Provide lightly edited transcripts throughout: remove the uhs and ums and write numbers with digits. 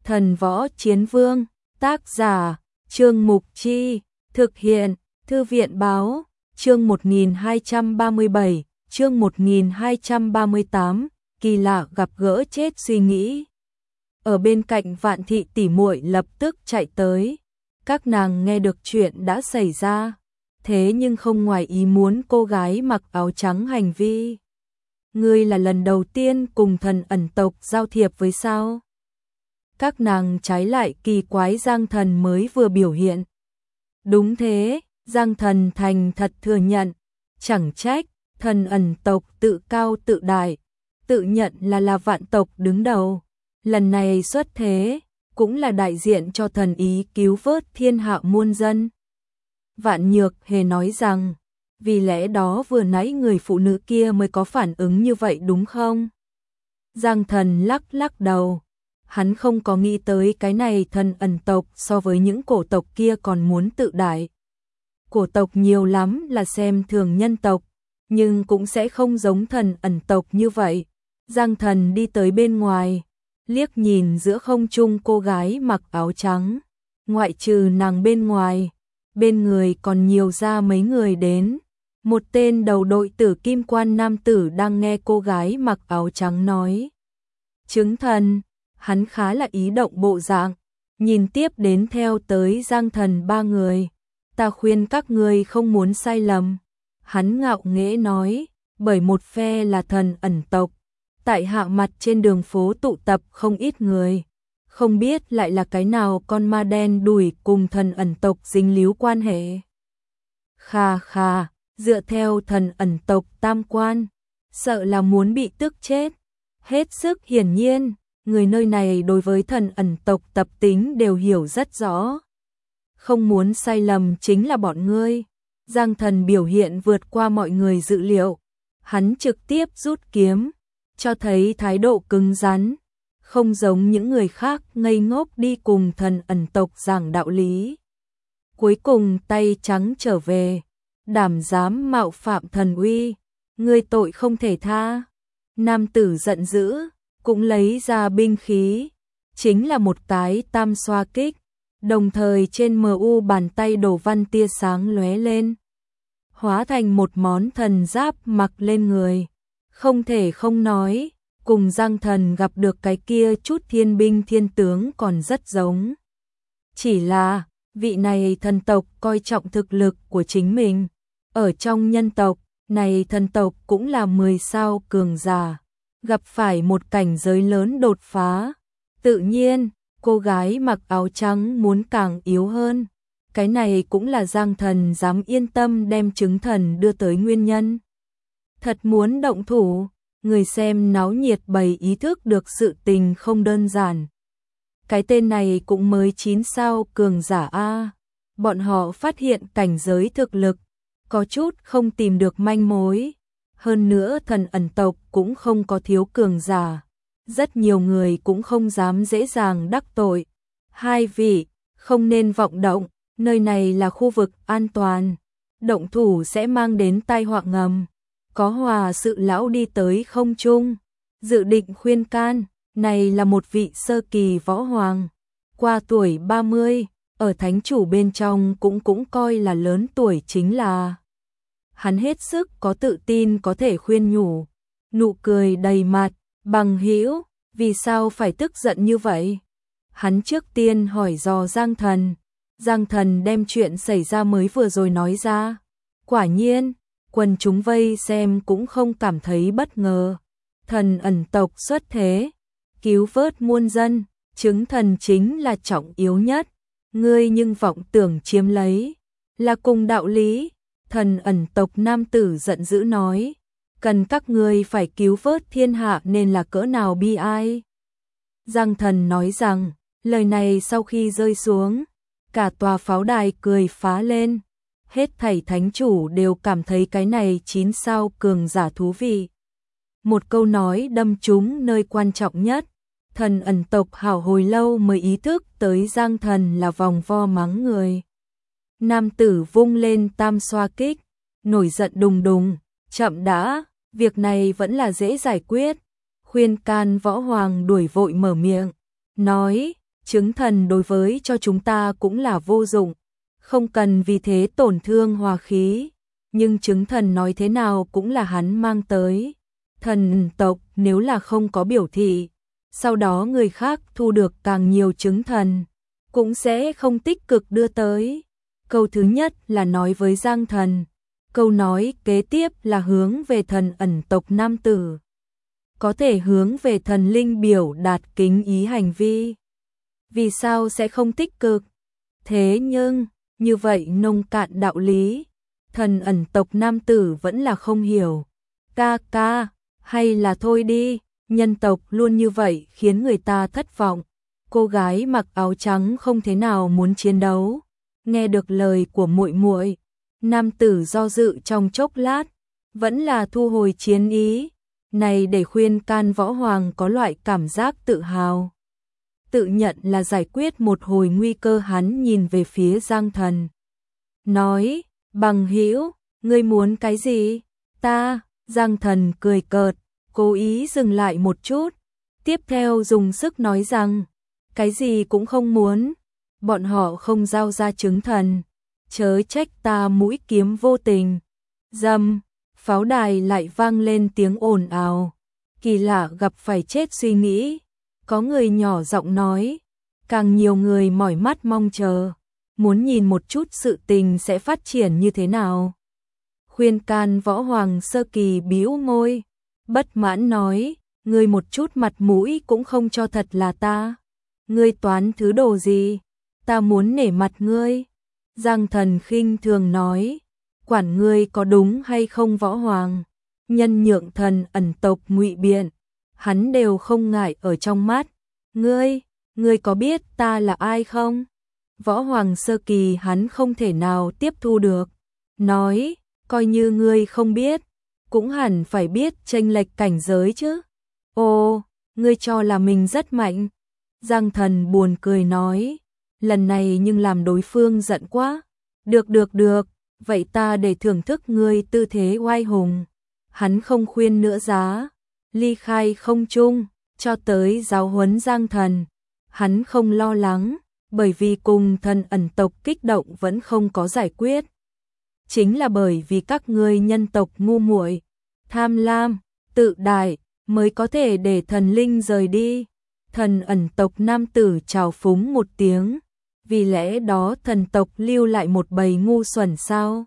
Thần Võ Chiến Vương, tác giả, Trương Mục Chi, thực hiện, Thư viện Báo, chương 1237, chương 1238, kỳ lạ gặp gỡ chết suy nghĩ. Ở bên cạnh Vạn Thị tỷ muội lập tức chạy tới, các nàng nghe được chuyện đã xảy ra, thế nhưng không ngoài ý muốn cô gái mặc áo trắng hành vi. Ngươi là lần đầu tiên cùng thần ẩn tộc giao thiệp với sao? Các nàng trái lại kỳ quái Giang Thần mới vừa biểu hiện. Đúng thế, Giang Thần thành thật thừa nhận, chẳng trách, thần ẩn tộc tự cao tự đại, tự nhận là vạn tộc đứng đầu. Lần này xuất thế, cũng là đại diện cho thần ý cứu vớt thiên hạ muôn dân. Vạn Nhược Hề nói rằng, vì lẽ đó vừa nãy người phụ nữ kia mới có phản ứng như vậy đúng không? Giang Thần lắc lắc đầu, hắn không có nghĩ tới cái này thần ẩn tộc so với những cổ tộc kia còn muốn tự đại. Cổ tộc nhiều lắm là xem thường nhân tộc, nhưng cũng sẽ không giống thần ẩn tộc như vậy. Giang Thần đi tới bên ngoài, liếc nhìn giữa không trung cô gái mặc áo trắng, ngoại trừ nàng bên ngoài, bên người còn nhiều ra mấy người đến. Một tên đầu đội tử kim quan nam tử đang nghe cô gái mặc áo trắng nói. Chứng thần, hắn khá là ý động bộ dạng, nhìn tiếp đến theo tới Giang Thần ba người. Ta khuyên các ngươi không muốn sai lầm. Hắn ngạo nghễ nói, bởi một phe là thần ẩn tộc. Tại hạ mặt trên đường phố tụ tập không ít người. Không biết lại là cái nào con ma đen đuổi cùng thần ẩn tộc dính líu quan hệ. Khà khà, dựa theo thần ẩn tộc tam quan, sợ là muốn bị tức chết. Hết sức hiển nhiên, người nơi này đối với thần ẩn tộc tập tính đều hiểu rất rõ. Không muốn sai lầm chính là bọn ngươi. Giang Thần biểu hiện vượt qua mọi người dự liệu. Hắn trực tiếp rút kiếm, cho thấy thái độ cứng rắn, không giống những người khác ngây ngốc đi cùng thần ẩn tộc giảng đạo lý. Cuối cùng tay trắng trở về, đảm dám mạo phạm thần uy, ngươi tội không thể tha. Nam tử giận dữ, cũng lấy ra binh khí, chính là một cái tam xoa kích, đồng thời trên MU bàn tay đổ văn tia sáng lóe lên, hóa thành một món thần giáp mặc lên người. Không thể không nói, cùng Giang Thần gặp được cái kia chút thiên binh thiên tướng còn rất giống. Chỉ là, vị này thần tộc coi trọng thực lực của chính mình. Ở trong nhân tộc, này thần tộc cũng là 10 sao cường giả. Gặp phải một cảnh giới lớn đột phá. Tự nhiên, cô gái mặc áo trắng muốn càng yếu hơn. Cái này cũng là Giang Thần dám yên tâm đem chứng thần đưa tới nguyên nhân. Thật muốn động thủ, người xem náo nhiệt bày ý thức được sự tình không đơn giản. Cái tên này cũng mới 9 sao cường giả A. Bọn họ phát hiện cảnh giới thực lực, có chút không tìm được manh mối. Hơn nữa thần ẩn tộc cũng không có thiếu cường giả. Rất nhiều người cũng không dám dễ dàng đắc tội. Hai vị, không nên vọng động, nơi này là khu vực an toàn. Động thủ sẽ mang đến tai họa ngầm. Có Hòa Sự lão đi tới không trung, dự định khuyên can, này là một vị sơ kỳ võ hoàng, qua tuổi 30, ở thánh chủ bên trong cũng coi là lớn tuổi chính là. Hắn hết sức có tự tin có thể khuyên nhủ, nụ cười đầy mặt, bằng hữu, vì sao phải tức giận như vậy? Hắn trước tiên hỏi dò Giang Thần, Giang Thần đem chuyện xảy ra mới vừa rồi nói ra, quả nhiên. Quần chúng vây xem cũng không cảm thấy bất ngờ. Thần ẩn tộc xuất thế, cứu vớt muôn dân, chứng thần chính là trọng yếu nhất. Ngươi nhưng vọng tưởng chiếm lấy, là cùng đạo lý. Thần ẩn tộc nam tử giận dữ nói, cần các ngươi phải cứu vớt thiên hạ nên là cỡ nào bi ai. Giang Thần nói rằng, lời này sau khi rơi xuống, cả tòa pháo đài cười phá lên. Hết thảy thánh chủ đều cảm thấy cái này 9 sao cường giả thú vị. Một câu nói đâm trúng nơi quan trọng nhất. Thần ẩn tộc hảo hồi lâu mới ý thức tới Giang Thần là vòng vo mắng người. Nam tử vung lên tam xoa kích, nổi giận đùng đùng, chậm đã, việc này vẫn là dễ giải quyết. Khuyên can võ hoàng đuổi vội mở miệng, nói, chứng thần đối với cho chúng ta cũng là vô dụng, không cần vì thế tổn thương hòa khí, nhưng chứng thần nói thế nào cũng là hắn mang tới. Thần tộc nếu là không có biểu thị, sau đó người khác thu được càng nhiều chứng thần, cũng sẽ không tích cực đưa tới. Câu thứ nhất là nói với Giang Thần, câu nói kế tiếp là hướng về thần ẩn tộc nam tử. Có thể hướng về thần linh biểu đạt kính ý hành vi. Vì sao sẽ không tích cực? Thế nhưng, như vậy nông cạn đạo lý, thần ẩn tộc nam tử vẫn là không hiểu. Ca ca, hay là thôi đi, nhân tộc luôn như vậy khiến người ta thất vọng. Cô gái mặc áo trắng không thế nào muốn chiến đấu. Nghe được lời của muội muội, nam tử do dự trong chốc lát, vẫn là thu hồi chiến ý. Này để khuyên can Võ Hoàng có loại cảm giác tự hào. Tự nhận là giải quyết một hồi nguy cơ, hắn nhìn về phía Giang Thần. Nói, bằng hữu, ngươi muốn cái gì? Ta, Giang Thần cười cợt, cố ý dừng lại một chút. Tiếp theo dùng sức nói rằng, cái gì cũng không muốn. Bọn họ không giao ra chứng thần. Chớ trách ta mũi kiếm vô tình. Dầm, pháo đài lại vang lên tiếng ồn ào. Kỳ lạ gặp phải chết suy nghĩ. Có người nhỏ giọng nói, càng nhiều người mỏi mắt mong chờ, muốn nhìn một chút sự tình sẽ phát triển như thế nào. Khuyên can Võ Hoàng sơ kỳ bĩu môi, bất mãn nói, ngươi một chút mặt mũi cũng không cho thật là ta. Ngươi toán thứ đồ gì? Ta muốn nể mặt ngươi. Giang Thần khinh thường nói, quản ngươi có đúng hay không Võ Hoàng. Nhân nhượng thần ẩn tộc ngụy biện, hắn đều không ngại ở trong mắt. Ngươi có biết ta là ai không? Võ Hoàng sơ kỳ hắn không thể nào tiếp thu được. Nói, coi như ngươi không biết, cũng hẳn phải biết chênh lệch cảnh giới chứ. Ồ, ngươi cho là mình rất mạnh. Giang Thần buồn cười nói, lần này nhưng làm đối phương giận quá. Được, vậy ta để thưởng thức ngươi tư thế oai hùng. Hắn không khuyên nữa giá, ly khai không chung, cho tới giáo huấn Giang Thần. Hắn không lo lắng, bởi vì cùng thần ẩn tộc kích động vẫn không có giải quyết. Chính là bởi vì các ngươi nhân tộc ngu muội, tham lam, tự đại, mới có thể để thần linh rời đi. Thần ẩn tộc nam tử trào phúng một tiếng, vì lẽ đó thần tộc lưu lại một bầy ngu xuẩn sao?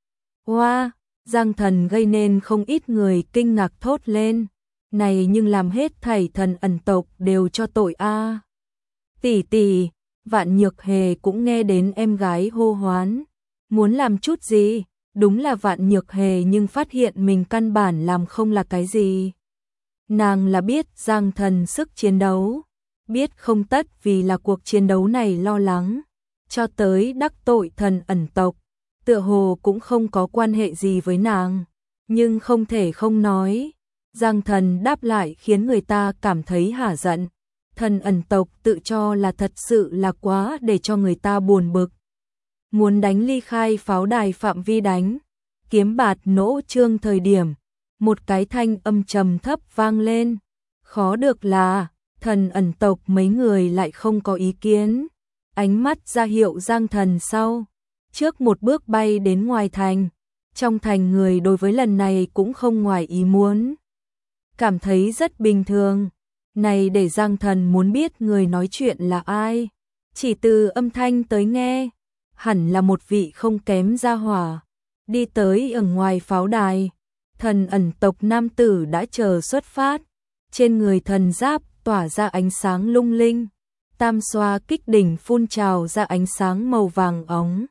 Hoa, Giang Thần gây nên không ít người kinh ngạc thốt lên, này nhưng làm hết thảy thần ẩn tộc đều cho tội a. Tỷ tỷ, Vạn Nhược Hề cũng nghe đến em gái hô hoán, muốn làm chút gì, đúng là Vạn Nhược Hề nhưng phát hiện mình căn bản làm không là cái gì. Nàng là biết Giang Thần sức chiến đấu, biết không tất vì là cuộc chiến đấu này lo lắng, cho tới đắc tội thần ẩn tộc, tựa hồ cũng không có quan hệ gì với nàng, nhưng không thể không nói. Giang Thần đáp lại khiến người ta cảm thấy hả giận. Thần ẩn tộc tự cho là thật sự là quá để cho người ta buồn bực. Muốn đánh ly khai pháo đài phạm vi đánh, kiếm bạt nỗ trương thời điểm, một cái thanh âm trầm thấp vang lên. Khó được là, thần ẩn tộc mấy người lại không có ý kiến. Ánh mắt ra hiệu Giang Thần sau, trước một bước bay đến ngoài thành. Trong thành người đối với lần này cũng không ngoài ý muốn, cảm thấy rất bình thường. Này để Giang Thần muốn biết người nói chuyện là ai. Chỉ từ âm thanh tới nghe, hẳn là một vị không kém gia hỏa. Đi tới ở ngoài pháo đài, thần ẩn tộc nam tử đã chờ xuất phát. Trên người thần giáp tỏa ra ánh sáng lung linh, tam xoa kích đỉnh phun trào ra ánh sáng màu vàng óng.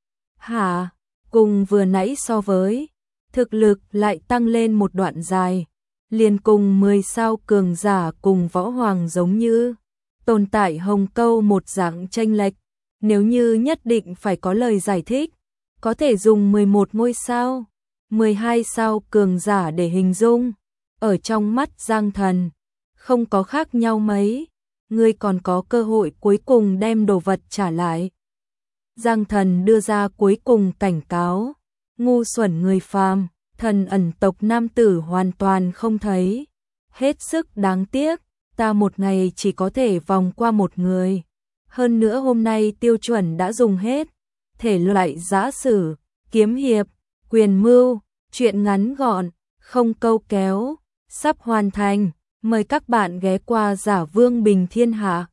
Hả, cùng vừa nãy so với, thực lực lại tăng lên một đoạn dài. Liền cùng 10 sao cường giả cùng Võ Hoàng giống như tồn tại hồng câu một dạng chênh lệch. Nếu như nhất định phải có lời giải thích, có thể dùng 11 ngôi sao, 12 sao cường giả để hình dung. Ở trong mắt Giang Thần, không có khác nhau mấy, ngươi còn có cơ hội cuối cùng đem đồ vật trả lại. Giang Thần đưa ra cuối cùng cảnh cáo, ngu xuẩn người phàm. Thần ẩn tộc nam tử hoàn toàn không thấy. Hết sức đáng tiếc, ta một ngày chỉ có thể vòng qua một người. Hơn nữa hôm nay tiêu chuẩn đã dùng hết. Thể loại giã sử, kiếm hiệp, quyền mưu, truyện ngắn gọn, không câu kéo, sắp hoàn thành. Mời các bạn ghé qua Giả Vương Bình Thiên Hạ.